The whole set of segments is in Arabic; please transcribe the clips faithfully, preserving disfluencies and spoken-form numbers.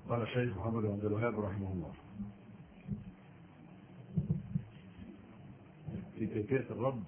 قال الشيخ محمد بن عبد الوهاب رحمه الله في كيفية الرد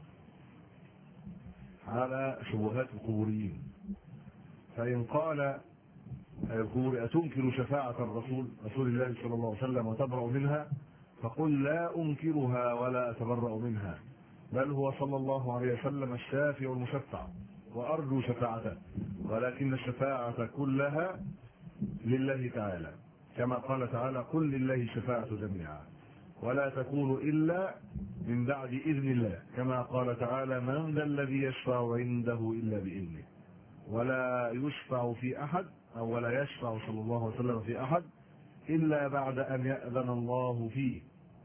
على شبهات القبوريين. فإن قال القبور أتنكر شفاعة الرسول رسول الله صلى الله عليه وسلم وتبرأ منها؟ فقل لا أنكرها ولا أتبرأ منها، بل هو صلى الله عليه وسلم الشافع المشفع وأرجو شفاعته، ولكن الشفاعة كلها لله تعالى، كما قال تعالى قل لله الشفاعة جميعا ولا تكون إلا من بعد إذن الله، كما قال تعالى من ذا الذي يشفع عنده إلا بإذنه، ولا يشفع في أحد أو ولا يشفع صلى الله عليه وسلم في أحد إلا بعد أن يأذن الله فيه،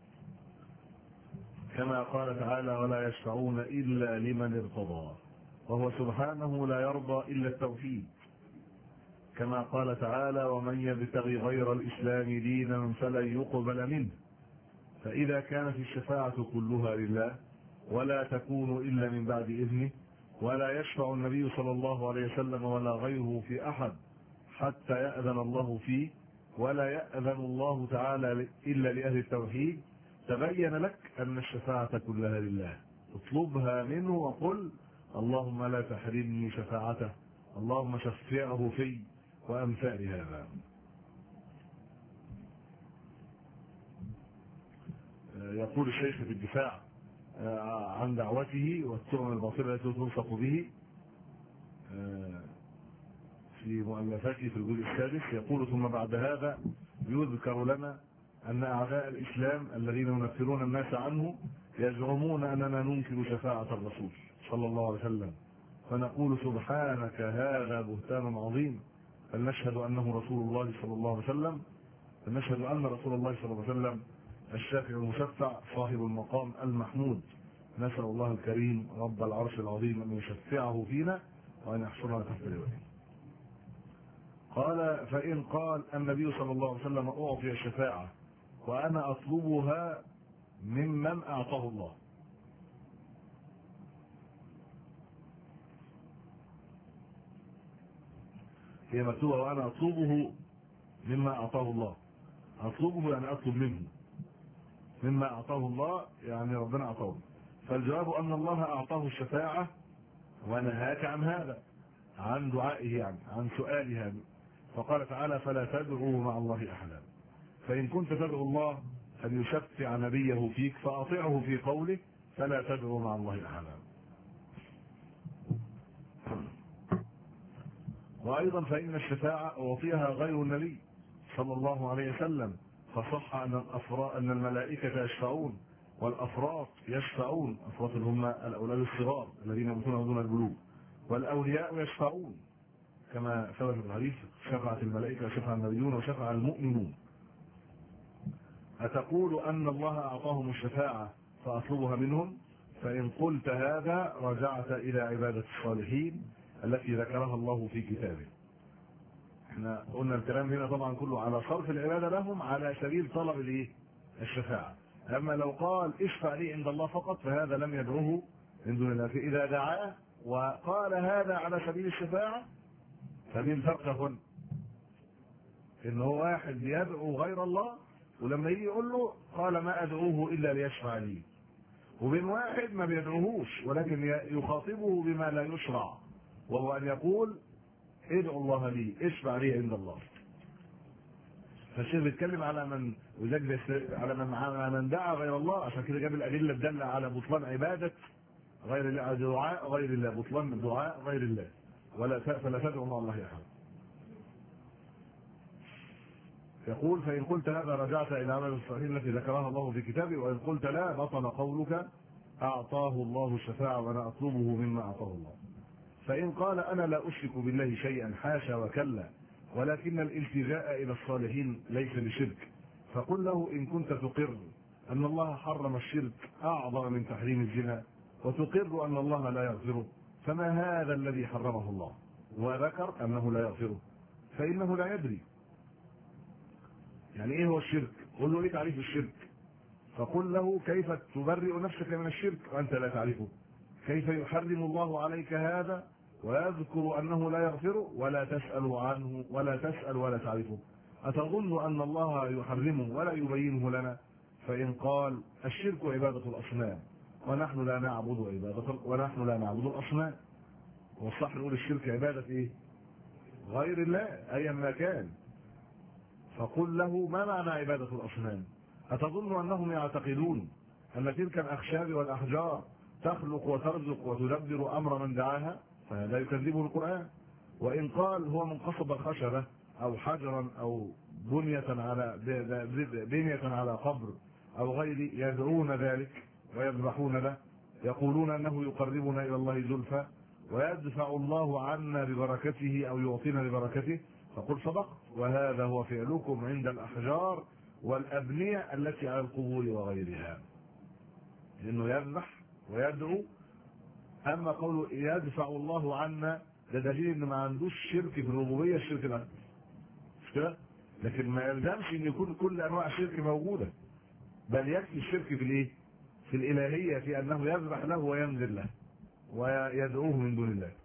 كما قال تعالى ولا يشفعون إلا لمن ارتضى، وهو سبحانه لا يرضى إلا التوحيد، كما قال تعالى ومن يبتغي غير الإسلام دينا فلن يقبل منه. فإذا كانت الشفاعة كلها لله ولا تكون إلا من بعد إذنه، ولا يشفع النبي صلى الله عليه وسلم ولا غيره في أحد حتى يأذن الله فيه، ولا يأذن الله تعالى إلا لأهل التوحيد، تبين لك أن الشفاعة كلها لله. اطلبها منه وقل اللهم لا تحرمني شفاعته، اللهم شفعه في، وأمثال هذا. يقول الشيخ في الدفاع عن دعوته والتهم الباطلة التي تنصف به في مؤلفاته في الجزء السادس، يقول ثم بعد هذا يذكر لنا أن أعداء الإسلام الذين ينفرون الناس عنه يزعمون أننا ننكر شفاعة الرسول صلى الله عليه وسلم، فنقول سبحانك هذا بهتان عظيم، فلنشهد أنه رسول الله صلى الله عليه وسلم، فلنشهد أن رسول الله صلى الله عليه وسلم الشافع المشفع صاحب المقام المحمود، نسأل الله الكريم رب العرش العظيم أن يشفعه فينا وأن يحشرنا تحت لوائه. قال فإن قال النبي صلى الله عليه وسلم أعطي الشفاعة وأنا أطلبها ممن أعطاه الله، هي مكتوبة وأنا أطلبه مما أعطاه الله، أطلبه يعني أطلب منه، مما أعطاه الله يعني ربنا أعطاه، فالجواب أن الله أعطاه الشفاعة ونهاك عن هذا، عن دعائه يعني عن سؤالها، فقال تعالى فلا تدعوا مع الله أحدا، فإن كنت تدعو الله أن يشفع نبيه فيك فأطيعه في قوله فلا تدعوا مع الله أحدا. وأيضا فإن الشفاعة أعطيها غير النبي صلى الله عليه وسلم، فصح أن الأفراط أن الملائكة يشفعون والأفراط يشفعون، أفراط هم الأولاد الصغار الذين يموتون دون البلوغ، والأولياء يشفعون كما ثبت في الحديث شفعت الملائكة وشفع النبيون وشفع المؤمنون. أتقول أن الله أعطاهم الشفاعة فأطلبها منهم؟ فإن قلت هذا رجعت إلى عبادة الصالحين التي ذكرها الله في كتابه. احنا قلنا الكلام هنا طبعا كله على صرف العبادة لهم على سبيل طلب الايه؟ الشفاعة. أما لو قال اشفع لي عند الله فقط فهذا لم يدعوه من دون الله، فإذا دعاه وقال هذا على سبيل الشفاعة فمن الفرق هنا إن هو واحد يدعو غير الله ولما يجي يقول له قال ما أدعوه إلا ليشفع لي، وبين واحد ما بيدعوهوش ولكن يخاطبه بما لا يشرع، وهو أن يقول ادعو الله لي اشفع لي عند الله. فالشيخ بيتكلم على من على من على من دعا غير الله، عشان كده جاب الأدلة الدالة على بطلان عبادة غير الله، دعاء غير الله، بطلان دعاء غير الله، ولا فلا تدعو مع الله أحد. يقول فإن قلت هذا رجعت إلى عمل الصالحين التي ذكرها الله في كتابه، وإن قلت لا بطل قولك أعطاه الله الشفاعة وأنا أطلبه مما أعطاه الله. فإن قال أنا لا أشرك بالله شيئا حاشا وكلا، ولكن الالتجاء إلى الصالحين ليس بشرك، فقل له إن كنت تقر أن الله حرم الشرك أعظم من تحريم الزنا، وتقر أن الله لا يغفره، فما هذا الذي حرمه الله وذكر أنه لا يغفره، فإنه لا يدري يعني إيه هو الشرك. قل له إيه تعريف الشرك، فقل له كيف تبرئ نفسك من الشرك وأنت لا تعرفه، كيف يحرم الله عليك هذا ويذكر أنه لا يغفره ولا تسأل عنه ولا تسأل ولا تعرفه. أتظن أن الله يحرمه ولا يبينه لنا؟ فإن قال الشرك عبادة الأصنام ونحن لا نعبد عبادة ونحن لا نعبد الأصنام، والصح نقول الشرك عبادة إيه؟ غير الله أيا ما كان. فقل له ما معنى عبادة الأصنام؟ أتظن أنهم يعتقدون أن تلك الأخشاب والأحجار تخلق وترزق وتدبر أمر من دعاها؟ فهذا يكذبه القرآن. وإن قال هو من قصب خشبة أو حجرا أو بنية على بنية على قبر أو غير يدعون ذلك ويذبحون له، يقولون أنه يقربنا إلى الله زلفى ويدفع الله عنا ببركته أو يعطينا ببركته، فقل صدقت، وهذا هو فعلكم عند الأحجار والأبنية التي على القبور وغيرها، لأنه يذبح ويدعو. أما قوله يدفع الله عنا ده دليل إن ما عندوش شرك في الربوبية، الشرك الأكبر مش كده؟ لكن ما يلزمش إن يكون كل أنواع الشرك موجودة، بل يكفي الشرك في الإيه؟ في الإلهية، في أنه يذبح له وينذر له ويدعوه من دون الله.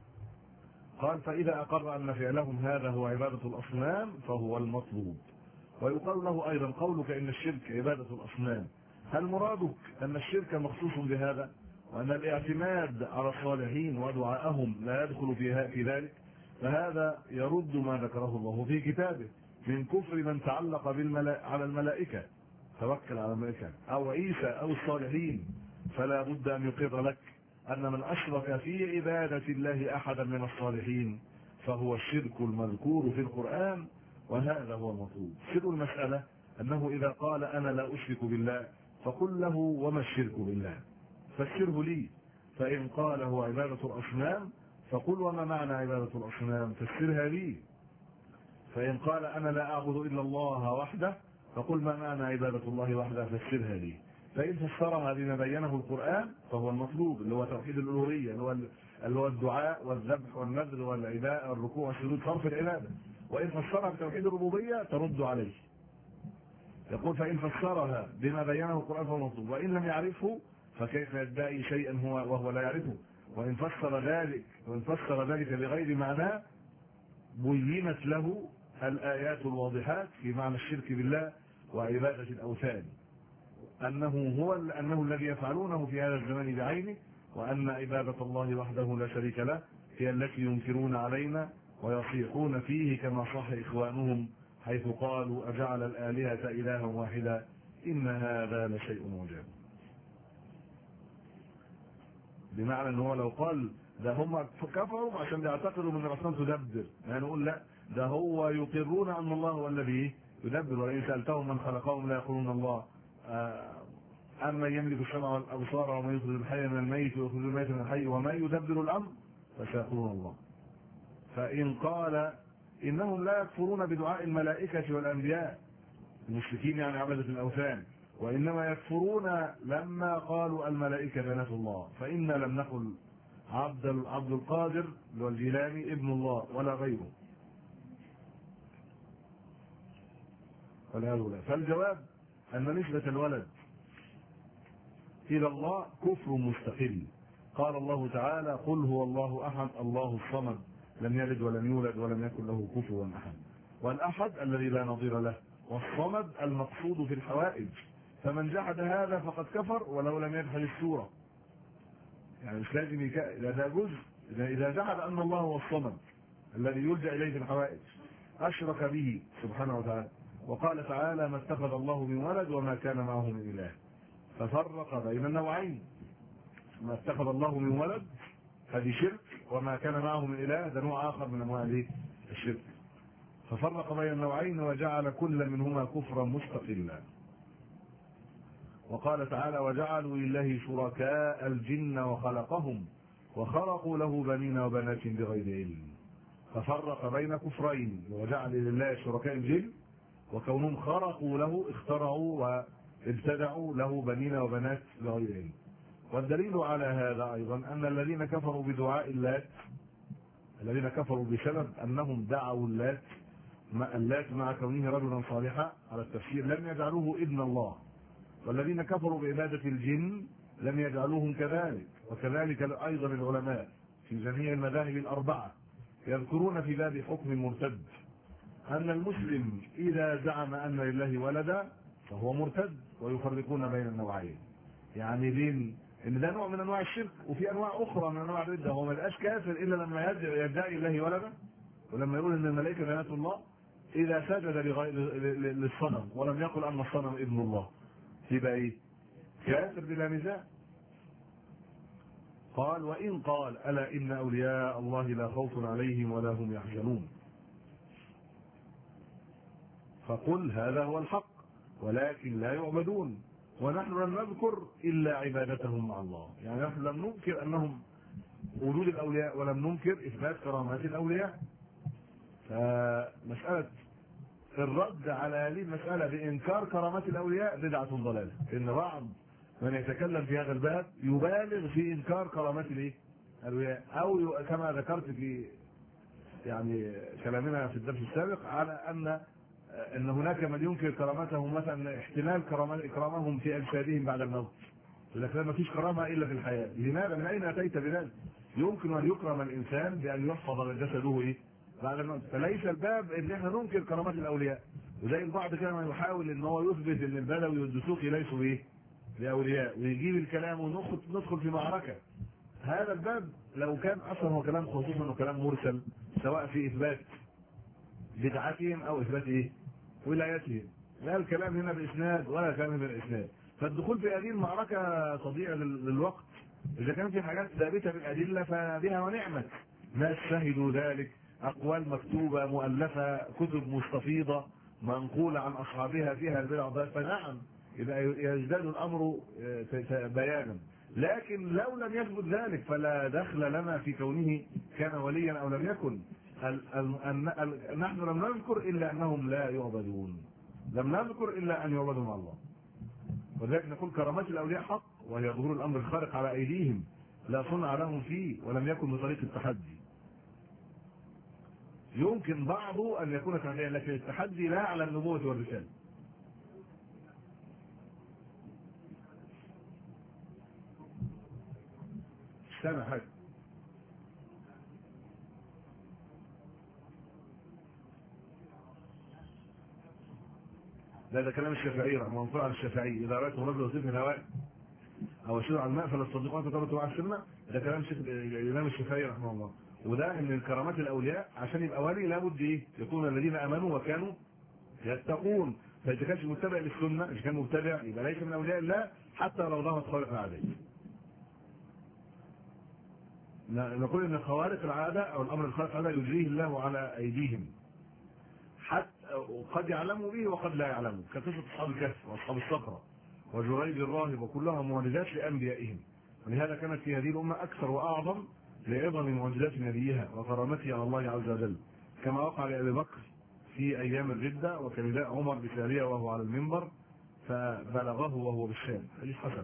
قال فإذا أقر أن فعلهم هذا هو عبادة الأصنام فهو المطلوب. ويقال له أيضا قولك إن الشرك عبادة الأصنام، هل مرادك أن الشرك مخصوص بهذا وأن الاعتماد على الصالحين ودعاءهم لا يدخل فيها في ذلك؟ فهذا يرد ما ذكره الله في كتابه من كفر من تعلق بالملا... على الملائكة، توكل على الملائكة أو عيسى أو الصالحين. فلا بد أن يقر لك أن من أشرك في عبادة الله أحدا من الصالحين فهو الشرك المذكور في القرآن، وهذا هو المطلوب. سر المسألة أنه إذا قال أنا لا أشرك بالله فقل له وما الشرك بالله؟ فسره لي. فإن قال هو عبادة الأصنام فقل وما معنى عبادة الأصنام؟ فسرها لي. فإن قال أنا لا أعبد إلا الله وحده فقل ما معنى عبادة الله وحده؟ فسرها لي. فإن فسرها بما بينه القرآن فهو المطلوب، اللي هو توحيد الألوهية، اللي هو اللي هو الدعاء والذبح والنذر والعبادة والركوع والسجود، صرف العبادة. وإن فسرها بتوحيد الربوبية ترد عليه. يقول فإن فسرها بما بينه القرآن فهو المطلوب، وإن لم يعرفه فكيف يدعي شيئا هو وهو لا يعرفه؟ وإن فسر ذلك وإن فسر ذلك بغير معناه بينت له الآيات الواضحات في معنى الشرك بالله وعبادة الأوثان، أنه هو أنه الذي يفعلونه في هذا الزمان بعينه، وأن عبادة الله وحده لا شريك له هي التي ينكرون علينا ويصيحون فيه كما صاح إخوانهم حيث قالوا أجعل الآلهة إلها واحدا إن هذا لشيء عجاب. بمعنى ان هو لو قال ده هم كفروا عشان يعتقدوا ان الأصنام تدبر، يعني نقول لا، ده هو يقرون ان الله هو الذي يدبر، وإن سألتهم من خلقهم لا يقولون الله، أما يملك السمع والأبصار وما يخرج الحي من الميت ويخرج الميت من الحي وما يدبر الأمر فسيقولون الله. فإن قال إنهم لا يكفرون بدعاء الملائكة والأنبياء المشركين يعني عبدة الأوثان، وإنما يكفرون لما قالوا الملائكة بنات الله، فإنا لم نقل عبد عبد القادر والجيلاني ابن الله ولا غيره والعياذ بالله. فالجواب أن نسبة الولد إلى الله كفر مستقل. قال الله تعالى قل هو الله أحد الله الصمد لم يلد ولم يولد ولم يكن له كفوا أحد، والأحد الذي لا نظير له، والصمد المقصود في الحوائج. فمن جحد هذا فقد كفر ولو لم يجحد السورة، يعني مش لازم يك... ده جزء. إذا جحد أن الله هو الصمد الذي يلجأ إليه في الحوائج أشرك به سبحانه وتعالى. وقال تعالى ما اتخذ الله من ولد وما كان معه من إله، ففرق بين النوعين. ما اتخذ الله من ولد هذه شرك، وما كان معه من إله ده نوع آخر من أنواع الشرك. ففرق بين النوعين وجعل كل منهما كفرا مستقلا. وقال تعالى وجعلوا لله شركاء الجن وخلقهم وخلقوا له بنين وبنات بغير علم. ففرق بين كفرين، وجعل لله شركاء الجن وكونهم خرقوا له اخترعوا وابتدعوا له بنين وبنات بغير علم. والدليل على هذا أيضا أن الذين كفروا بدعاء اللات، الذين كفروا بسبب أنهم دعوا اللات اللات مع كونه رجلا صالحا على التفسير لم يجعلوه ابن الله، والذين كفروا بعبادة الجن لم يجعلوهم كذلك. وكذلك أيضا العلماء في جميع المذاهب الأربعة يذكرون في باب حكم المرتد أن المسلم إذا زعم أن لله ولدا فهو مرتد، ويفرقون بين النوعين، يعني بين ان ده نوع من انواع الشرك وفي انواع اخرى من انواع الردة. هو ما يبقاش كافر الا لما يدعي الله ولدا، ولما يقول ان الملائكه بنات الله، اذا سجد لغير للصنم ولم يقل ان الصنم ابن الله يبقى ايه؟ كافر بلا نزاع. قال وان قال الا ان اولياء الله لا خوف عليهم ولا هم يحزنون، فقل هذا هو الحق ولكن لا يعبدون ونحن لم نذكر الا عبادتهم مع الله. يعني نحن لم ننكر انهم وجود الاولياء ولم ننكر اثبات كرامات الاولياء. فمساله الرد على هذه المساله بانكار كرامات الاولياء بدعه ضلاله، ان بعض من يتكلم في هذا الباب يبالغ في انكار كرامات الايه؟ الاولياء، او كما ذكرت في يعني كلامنا في الدرس السابق على ان ان هناك من ينكر كرامتهم، مثلا احتمال اكرامهم في اجسادهم بعد الموت، لكن ما فيش كرامه الا في الحياه. لماذا؟ من اين اتيت بذلك؟ يمكن ان يكرم الانسان بان يحفظ جسده ايه؟ بعد الموت. فليس الباب ان احنا ننكر كرامات الاولياء، وزي البعض كده ما يحاول ان هو يثبت ان البدوي والدسوقي ليسوا ايه؟ لاولياء، ويجيب الكلام وندخل في معركه. هذا الباب لو كان اصلا هو كلام خصوصا انه كلام مرسل، سواء في اثبات بدعتهم او اثبات ايه؟ ولايتهم، لا الكلام هنا باسناد ولا كلام هنا بالاسناد. فالدخول في هذه المعركه تضييع للوقت. اذا كان في حاجات ثابته بالادله فبها ونعمت، ناس شهدوا ذلك، اقوال مكتوبه مؤلفه، كتب مستفيضه منقوله عن اصحابها فيها البدع والضلال، فنعم يبقى يزداد الامر بيانا. لكن لو لم يثبت ذلك فلا دخل لنا في كونه كان وليا او لم يكن. ال ال ال نحن لم نذكر الا انهم لا يعبدون، لم نذكر الا ان يعبدوا مع الله. ولذلك نقول كرامات الاولياء حق، وهي ظهور الامر الخارق على ايديهم لا صنع لهم فيه ولم يكن بطريق التحدي. يمكن بعضه ان يكون تحديا، لكن التحدي لا على النبوه والرساله. سامع حاجه؟ لا ده كلام الشافعي رحمه الله، عن الشافعي اذا رايتم رجل يصيب من هواء او يشير على الماء فلا تصدقوا انت ترى على السنه. ده كلام شيخ الامام الشافعي رحمه الله. وده ان الكرامات الاولياء عشان يبقى ولي لابد ايه؟ يكون الذين امنوا وكانوا يتقون. فاذا كانش متبع للسنه، اذا كان مبتدع يبقى ليس من اولياء الله حتى لو ظهرت خوارق العاده. نقول ان خوارق العاده او الامر الخارق العاده يجريه الله على ايديهم، حتى قد يعلموا به وقد لا يعلموا، كقصه اصحاب الكهف واصحاب الصخره وجريج الراهب، وكلها معجزات لانبيائهم. ولهذا كانت في هذه الامه اكثر واعظم لعظم معجزات نبيها وكرامته على الله عز وجل، كما وقع لابي بكر في ايام الرده، وكنداء عمر بساريه وهو على المنبر فبلغه وهو بالشام، حديث حسن.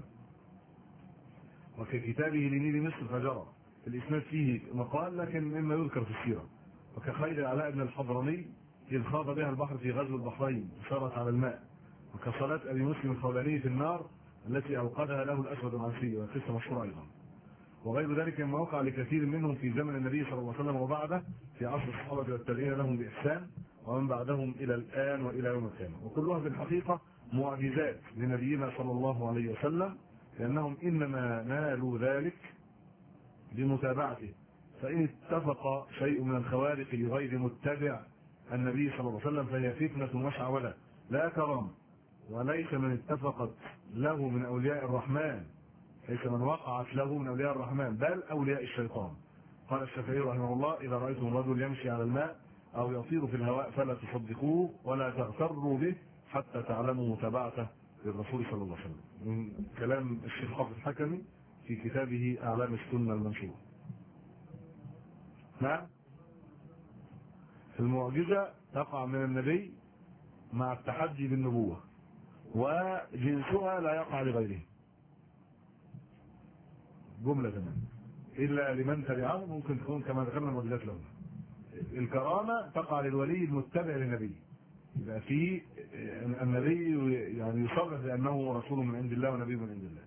وككتابه لنيل مصر فجرى، الاسناد فيه مقال لكن مما يذكر في السيره. وكخير العلاء بن الحضرمي اذ خاض بها البحر في غزو البحرين سارت على الماء. وكصلاة ابي مسلم الخولاني في النار التي اوقدها له الاسود العنسي، وقصه مشهوره ايضا. وغير ذلك مما وقع لكثير منهم في زمن النبي صلى الله عليه وسلم وبعده، في عصر الصحابه والتابعين لهم باحسان، ومن بعدهم الى الان والى يوم القيامه. وكلها في الحقيقه معجزات لنبينا صلى الله عليه وسلم، لانهم انما نالوا ذلك بمتابعته. فان اتفق شيء من الخوارق لغير متبع النبي صلى الله عليه وسلم فهي فتنه مشعوذه لا كرامه. وليس من اتفقت له من اولياء الرحمن، ليس من وقعت له من اولياء الرحمن، بل اولياء الشيطان. قال الشافعي رحمه الله اذا رايتم رجل يمشي على الماء او يطير في الهواء فلا تصدقوه ولا تغتروا به حتى تعلموا متابعته للرسول صلى الله عليه وسلم. من كلام الشيخ حافظ الحكمي في كتابه اعلام السنه المنشور. نعم، المعجزه تقع من النبي مع التحدي بالنبوه، وجنسها لا يقع لغيره جمله تمام، الا لمن تبعه ممكن تكون كما ذكرنا معجزات له. الكرامه تقع للولي المتبع للنبي، يبقى في النبي يعني يصرح بانه رسول من عند الله ونبي من عند الله.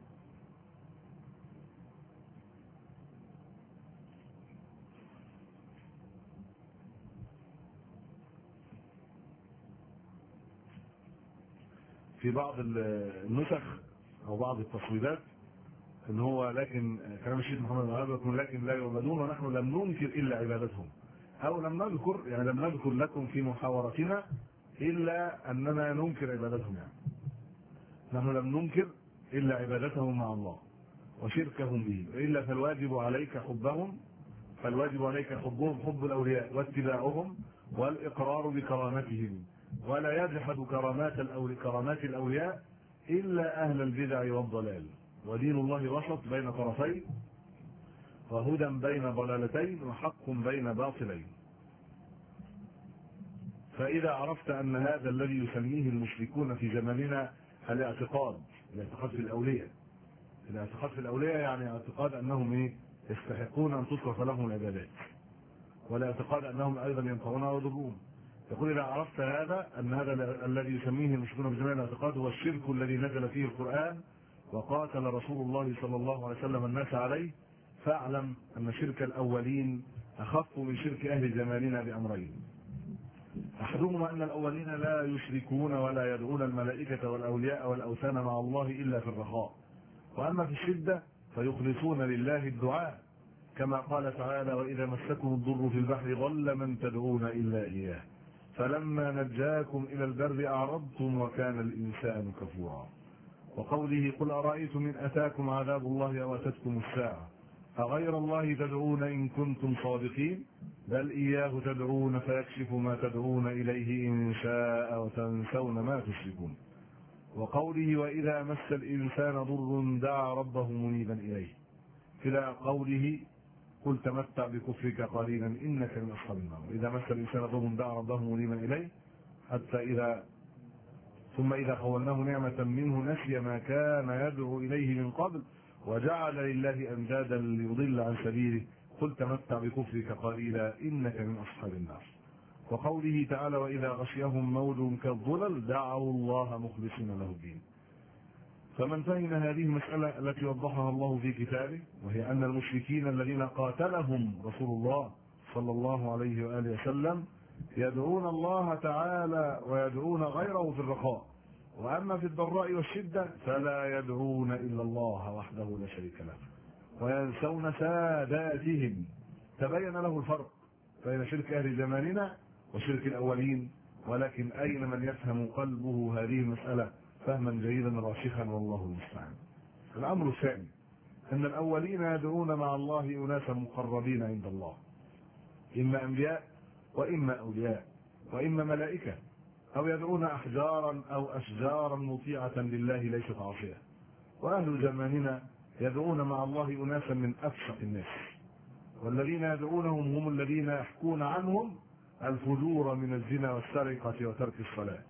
في بعض النسخ او بعض التصويبات ان هو لكن كلام الشيخ محمد الوهاب يقول لكن لا يعبدون ونحن لم ننكر الا عبادتهم، او لم نذكر يعني لم نذكر لكم في محاورتنا الا اننا ننكر عبادتهم، يعني نحن لم ننكر الا عبادتهم مع الله وشركهم به، الا فالواجب عليك حبهم فالواجب عليك حبهم حب الاولياء واتباعهم والاقرار بكرامتهم، ولا يجحد كرامات الاولياء كرامات الاولياء الا اهل البدع والضلال، ودين الله وسط بين طرفين وهدى بين ضلالتين وحق بين باطلين. فإذا عرفت أن هذا الذي يسميه المشركون في زماننا الاعتقاد الاعتقاد في الأولياء الاعتقاد في الأولياء يعني اعتقاد أنهم إيه؟ يستحقون أن تصرف لهم العبادات، والاعتقاد أنهم أيضا ينفعون ويضرون. يقول إذا عرفت هذا أن هذا الذي يسميه المشركون في زماننا الاعتقاد هو الشرك الذي نزل فيه القرآن وقاتل رسول الله صلى الله عليه وسلم الناس عليه، فاعلم أن شرك الأولين أخف من شرك أهل زماننا بأمرين. أحدهما أن الأولين لا يشركون ولا يدعون الملائكة والأولياء والأوثان مع الله إلا في الرخاء، وأما في الشدة فيخلصون لله الدعاء كما قال تعالى وإذا مسكم الضر في البحر ضل من تدعون إلا إياه فلما نجاكم إلى البر أعرضتم وكان الإنسان كفورا. وقوله قل أرأيتم إن أتاكم عذاب الله أو أتتكم الساعة أغير الله تدعون إن كنتم صادقين بل إياه تدعون فيكشف ما تدعون إليه إن شاء وتنسون ما تشركون. وقوله وإذا مس الإنسان ضر دعا ربه منيبا إليه إلى قوله قل تمتع بكفرك قليلا إنك من أصحاب النار. إذا مس الإنسان ضر دعا ربه منيبا إليه حتى إذا ثم إذا خولناه نعمة منه نسي ما كان يدعو إليه من قبل وجعل لله أندادا ليضل عن سبيله قل تمتع بكفرك قليلا إنك من أصحاب النار. وقوله تعالى وإذا غشيهم موج كالظلل دعوا الله مخلصين له الدين. فمن فهم هذه المسألة التي وضحها الله في كتابه وهي أن المشركين الذين قاتلهم رسول الله صلى الله عليه وآله وسلم يدعون الله تعالى ويدعون غيره في الرخاء، وأما في الضراء والشدة فلا يدعون إلا الله وحده لا شريك له وينسون ساداتهم. تبين له الفرق بين شرك أهل زماننا وشرك الأولين، ولكن أين من يفهم قلبه هذه المسألة فهما جيدا راشخا والله المستعان. الأمر الثاني أن الأولين يدعون مع الله أناسا مقربين عند الله، إما أنبياء وإما أولياء وإما ملائكة، أو يدعون أحجارا أو أشجارا مطيعة لله ليست عاصية. وأهل زماننا يدعون مع الله أناسا من أفسق الناس، والذين يدعونهم هم الذين يحكون عنهم الفجور من الزنا والسرقة وترك الصلاة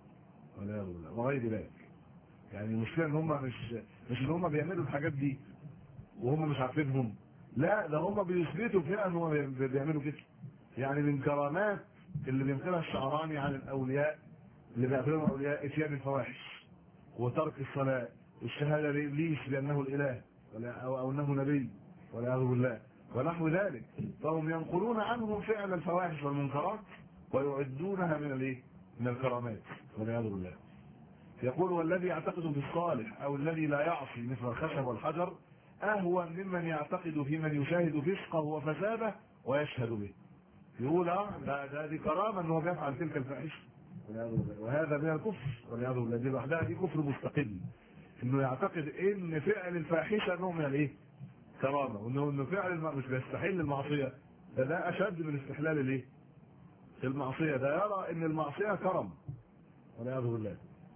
وغير ذلك. يعني المشكلة ان هم مش مش ان هم بيعملوا الحاجات دي وهم مش عارفينهم، لا ده هم بيثبتوا فيها ان هم بيعملوا كده. يعني من كرامات اللي بينقلها الشعراني عن الاولياء اللي بيعتبرهم اولياء اتيان الفواحش وترك الصلاة والشهادة لابليس بانه الاله او او انه نبي والعياذ بالله ونحو ذلك. فهم ينقلون عنهم فعل الفواحش والمنكرات ويعدونها من الايه؟ من الكرامات والعياذ بالله. يقول والذي يعتقد في الصالح او الذي لا يعصي مثل الخشب والحجر اهون ممن يعتقد في من يشاهد فسقه وفساده ويشهد به. يقول اه ده ده دي كرامه ان هو بيفعل تلك الفاحشه وهذا من الكفر والعياذ بالله. دي لوحدها دي كفر مستقل، انه يعتقد ان فعل الفاحشه نوع من الايه؟ كرامه، وانه انه فعل الم... مش بيستحل المعصيه، ده ده اشد من استحلال الايه؟ المعصيه. ده يرى ان المعصيه كرم والعياذ بالله.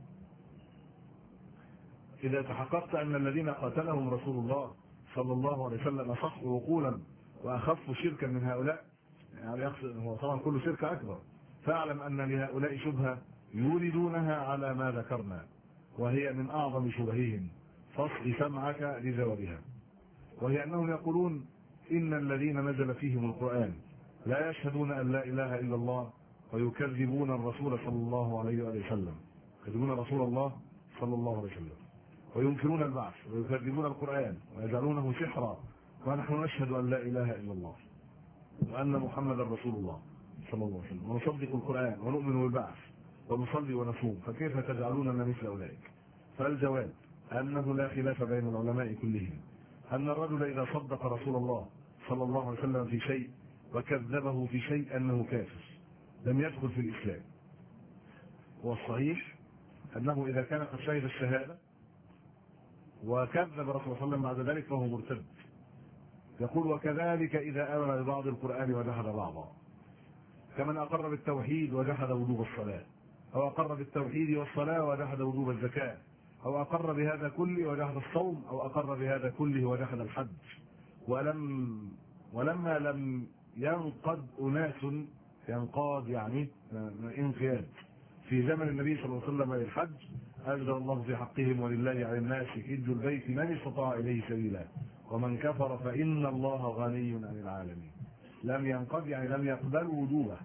إذا تحققت أن الذين قاتلهم رسول الله صلى الله عليه وسلم أصح عقولا وأخف شركا من هؤلاء، يعني يقصد هو طبعا كل شرك أكبر، فاعلم أن لهؤلاء شبهة يوردونها على ما ذكرنا وهي من أعظم شبههم، فاصغ سمعك لجوابها. وهي أنهم يقولون إن الذين نزل فيهم القرآن لا يشهدون أن لا إله إلا الله ويكذبون الرسول صلى الله عليه وسلم، يكذبون رسول الله صلى الله عليه وسلم وينكرون البعث ويكذبون القرآن ويجعلونه سحرا، ونحن نشهد أن لا إله إلا الله وأن محمدا رسول الله صلى الله عليه وسلم ونصدق القرآن ونؤمن بالبعث ونصلي ونصوم، فكيف تجعلوننا مثل أولئك؟ فالجواب أنه لا خلاف بين العلماء كلهم أن الرجل إذا صدق رسول الله صلى الله عليه وسلم في شيء وكذبه في شيء أنه كافر لم يدخل في الإسلام. والصحيح أنه إذا كان قد شهد الشهادة وكذب رسول الله صلى الله عليه وسلم بعد ذلك فهو مرتد. يقول وكذلك إذا آمن ببعض القرآن وجحد بعضا، كمن أقر بالتوحيد وجحد وجوب الصلاة، أو أقر بالتوحيد والصلاة وجحد وجوب الزكاة، أو أقر بهذا كله وجحد الصوم، أو أقر بهذا كله وجحد الحج. ولم ولما لم ينقض أناس، ينقاد يعني انقياد، في زمن النبي صلى الله عليه وسلم للحج أنزل الله في حقهم ولله على الناس حج البيت من استطاع إليه سبيلا ومن كفر فإن الله غني عن العالمين. لم ينقض يعني لم يقبل وجوبه.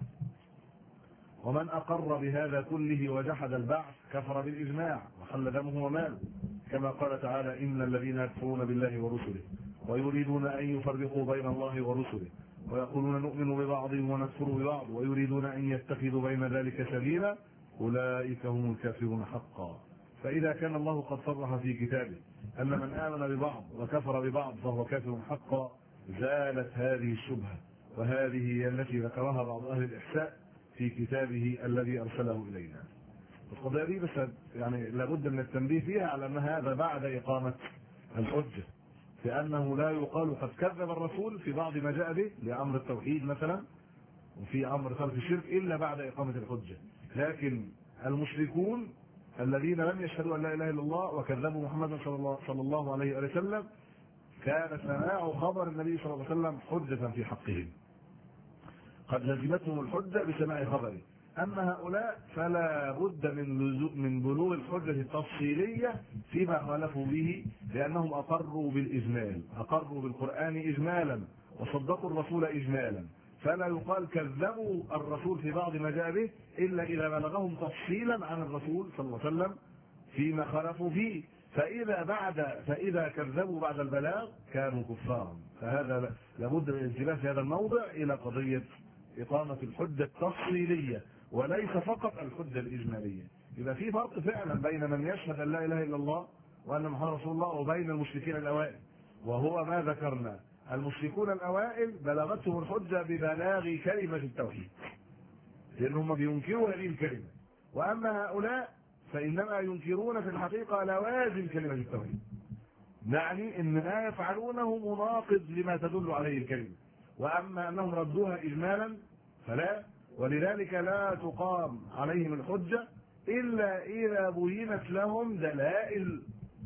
ومن أقر بهذا كله وجحد البعث كفر بالإجماع وحل دمه وماله، كما قال تعالى إن الذين يكفرون بالله ورسله ويريدون أن يفرقوا بين الله ورسله ويقولون نؤمن ببعض ونكفر ببعض ويريدون أن يتخذوا بين ذلك سبيلا أولئك هم الكافرون حقا. فإذا كان الله قد صرح في كتابه أن من آمن ببعض وكفر ببعض فهو كافر حقا، زالت هذه الشبهة، وهذه هي التي ذكرها بعض أهل الإحساء في كتابه الذي أرسله إلينا. القضية دي بس يعني لابد من التنبيه فيها على أن هذا بعد إقامة الحجة، لأنه لا يقال قد كذب الرسول في بعض ما جاء به لأمر التوحيد مثلا وفي أمر ترك الشرك إلا بعد إقامة الحجة. لكن المشركون الذين لم يشهدوا أن لا إله إلا الله وكذبوا محمدا صلى الله, صلى الله عليه وسلم كان سماع خبر النبي صلى الله عليه وسلم حجة في حقهم، قد لزمتهم الحجة بسماع خبره. أما هؤلاء فلا بد من من بلوغ الحجة التفصيلية فيما خالفوا به، لأنهم أقروا بالإجمال، أقروا بالقرآن إجمالا وصدقوا الرسول إجمالا، فلا يقال كذبوا الرسول في بعض ما جاء به إلا إذا بلغهم تفصيلا عن الرسول صلى الله عليه وسلم فيما خالفوا فيه، فإذا بعد فإذا كذبوا بعد البلاغ كانوا كفارا. فهذا لابد من الانتباه في هذا الموضع إلى قضية إقامة الحجة التفصيلية وليس فقط الحجة الإجمالية. يبقى في فرق فعلا بين من يشهد أن لا إله إلا الله وأن محمد رسول الله وبين المشركين الأوائل، وهو ما ذكرنا. المشركون الأوائل بلغتهم الحجة ببلاغ كلمة التوحيد لأنهم بينكروا هذه الكلمة، وأما هؤلاء فإنما ينكرون في الحقيقة لوازم كلمة التوحيد، يعني أن ما يفعلونه مناقض لما تدل عليه الكلمة، وأما أنهم ردوها إجمالا فلا، ولذلك لا تقام عليهم الحجة إلا إذا بينت لهم دلائل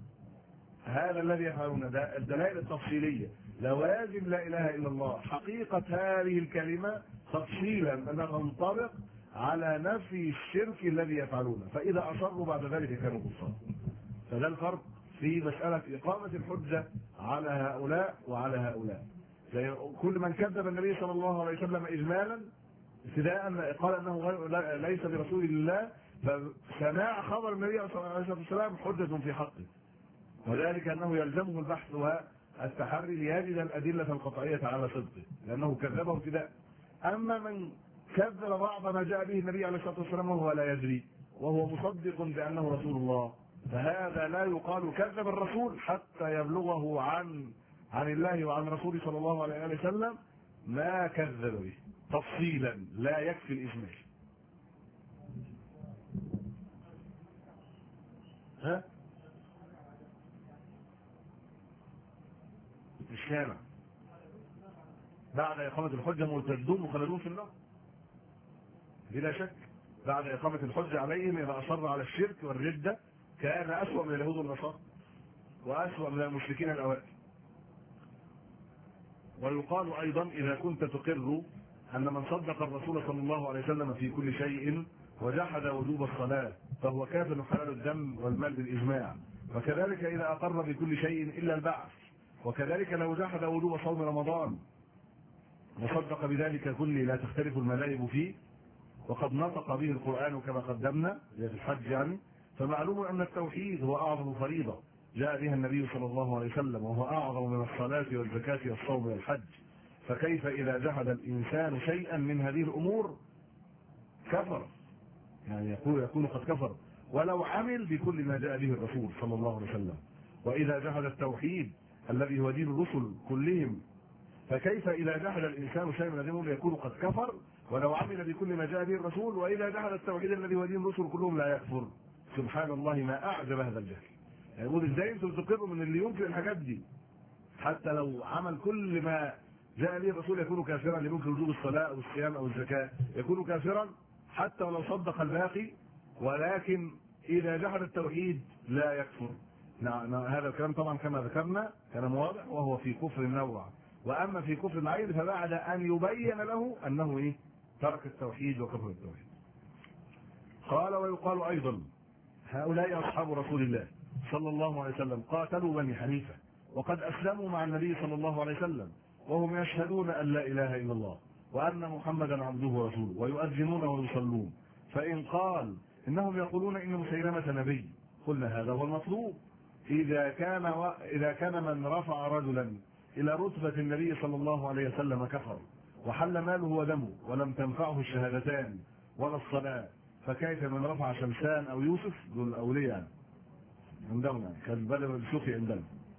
هذا الذي يفعلون، الدلائل التفصيلية، لوازم لا إله إلا الله، حقيقة هذه الكلمة تفصيلا أنها تنطبق على نفي الشرك الذي يفعلونه، فإذا أصروا بعد ذلك كانوا كفار. فده الفرق في مسألة إقامة الحجة على هؤلاء وعلى هؤلاء. زي كل من كذب النبي صلى الله عليه وسلم إجمالا ابتداء قال أنه ليس برسول الله، فسماع خبر النبي صلى الله عليه وسلم حجة في حقه، وذلك أنه يلزمه البحث والتحري ليجد الأدلة القطعية على صدقه لأنه كذبه ابتداء. أما من كذب بعض ما جاء به النبي عليه الصلاة والسلام وهو لا يدري وهو مصدق بأنه رسول الله، فهذا لا يقال كذب الرسول حتى يبلغه عن عن الله وعن رسوله صلى الله عليه وسلم ما كذب به تفصيلا، لا يكفي الإجمال. ها؟ مش سامع. بعد إقامة الحجة مرتدون مخلدون في النار بلا شك. بعد إقامة الحجة عليهم إذا أصر على الشرك والردة كان أسوأ من اليهود والنصارى وأسوأ من المشركين الأوائل. ويقال أيضا إذا كنت تقر أن من صدق الرسول صلى الله عليه وسلم في كل شيء وجحد وجوب الصلاة فهو كافر حلال الدم والمال بالإجماع، وكذلك إذا أقر بكل شيء إلا البعث، وكذلك لو جحد وجوب صوم رمضان وصدق بذلك كله لا تختلف المذاهب فيه وقد نطق به القرآن كما قدمنا في الحج يعني، فمعلوم أن التوحيد هو أعظم فريضة جاء بها النبي صلى الله عليه وسلم، وهو أعظم من الصلاة والزكاة والصوم والحج. فكيف إذا جحد الإنسان شيئا من هذه الأمور كفر، يعني يقول يكون قد كفر. ولو عمل بكل ما جاء به الرسول صلى الله عليه وسلم. وإذا جحد التوحيد الذي هو دين الرسل كلهم، فكيف إذا جحد الإنسان شيئا من دينهم يكون قد كفر ولو عمل بكل ما جاء به الرسول؟ وإذا جحد التوحيد الذي هو دين الرسل كلهم لا يكفر. سبحان الله ما أعجب هذا الجهل. يعني يقول إزاي أنتم تقروا من اللي ينكر الحاجات دي حتى لو عمل كل ما جاء به الرسول يكون كافرا، اللي ينكر وجوب الصلاة أو الصيام أو الزكاة يكون كافرا حتى ولو صدق الباقي، ولكن إذا جحد التوحيد لا يكفر. نعم هذا الكلام طبعا كما ذكرنا كلام واضح، وهو في كفر النوع. واما في كفر العين فبعد ان يبين له انه ايه؟ ترك التوحيد وكفر التوحيد. قال ويقال ايضا هؤلاء اصحاب رسول الله صلى الله عليه وسلم قاتلوا بني حنيفه وقد اسلموا مع النبي صلى الله عليه وسلم وهم يشهدون ان لا اله الا الله وان محمدا عبده ورسوله ويؤذنون ويصلون، فان قال انهم يقولون ان مسيلمه نبي قلنا هذا هو المطلوب. اذا كان و... اذا كان من رفع رجلا الى رتبه النبي صلى الله عليه وسلم كفر وحل ماله ودمه ولم تنفعه الشهادتان ولا الصلاه، فكيف من رفع شمسان او يوسف؟ دول الاولياء عندنا كالبدر السوفي عندنا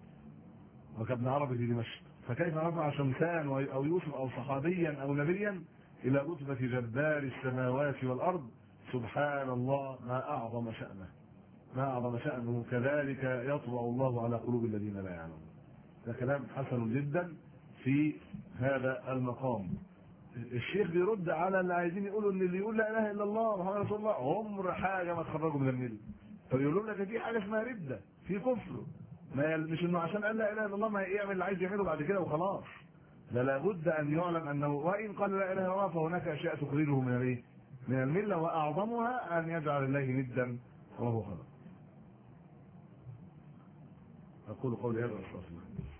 وكابن عربي في دمشق، فكيف رفع شمسان او يوسف او صحابيا او نبيا الى رتبه جبار السماوات والارض؟ سبحان الله ما اعظم شانه، ما اعظم شانه. كذلك يطبع الله على قلوب الذين لا يعلمون. ده كلام حسن جدا في هذا المقام. الشيخ بيرد على اللي عايزين يقولوا ان اللي يقول لا اله الا الله محمد رسول الله عمر حاجه ما تخرجوا من المله، فبيقولوا لك في حاجه اسمها رده في كفر، ما مش انه عشان قال لا اله الا الله ما يعمل اللي عايز يعمله بعد كده وخلاص. ده لابد ان يعلم انه وان قال لا اله الا الله فهناك اشياء تخرجه من الايه؟ من المله، واعظمها ان يجعل الله ندا وهو خلق. اقول قولي هذا واستغفر الله.